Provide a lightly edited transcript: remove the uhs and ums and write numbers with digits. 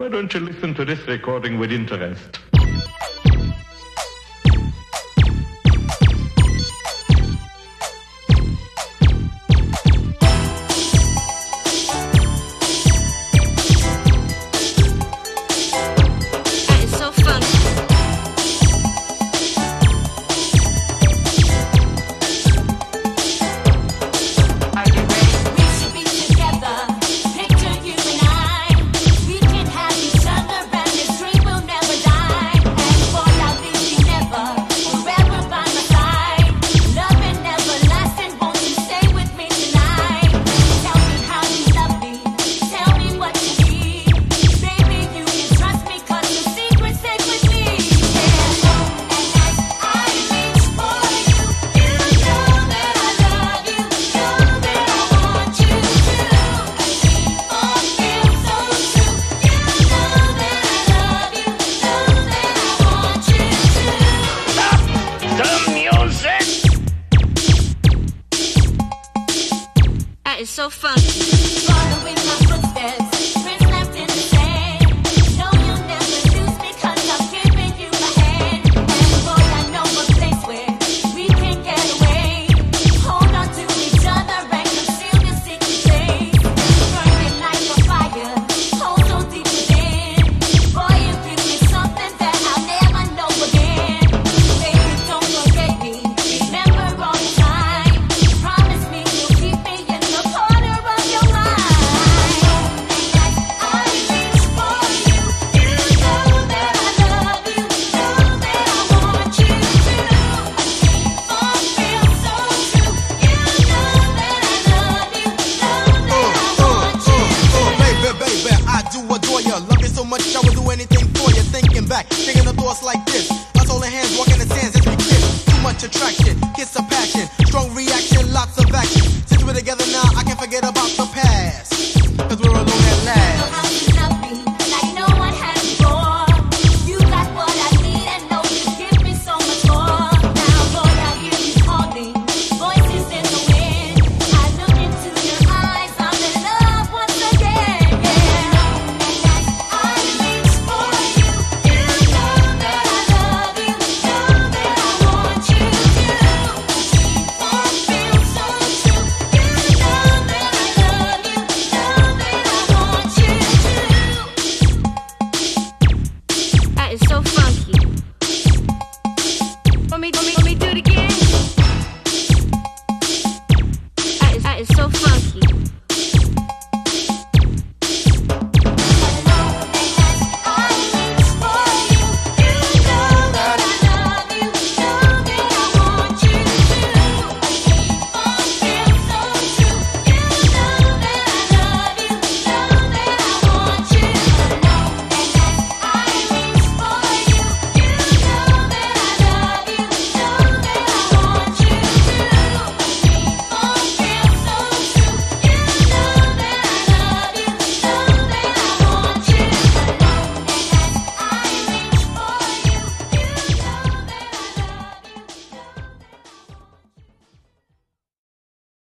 Why don't you listen to this recording with interest? It's so fun. Following my footsteps, prints left in the sand. No, you'll never lose me 'cause I'm giving you my hand. And boy, I know a place where we can get away. Hold on to each other and conceal the secret place. Burning like a fire, hold so deep within. Boy, you give me something that I'll never know again. Baby, don't forget me, remember all the time. Promise me you'll keep me in the corner of your mind. And as I reach for you, you know that I love you, know that I want you to. A dream feels so true, you know that I love you, know that I want you to. Baby, I do adore you. Love you so much I would do anything for you. Thinking back, thinking the thoughts like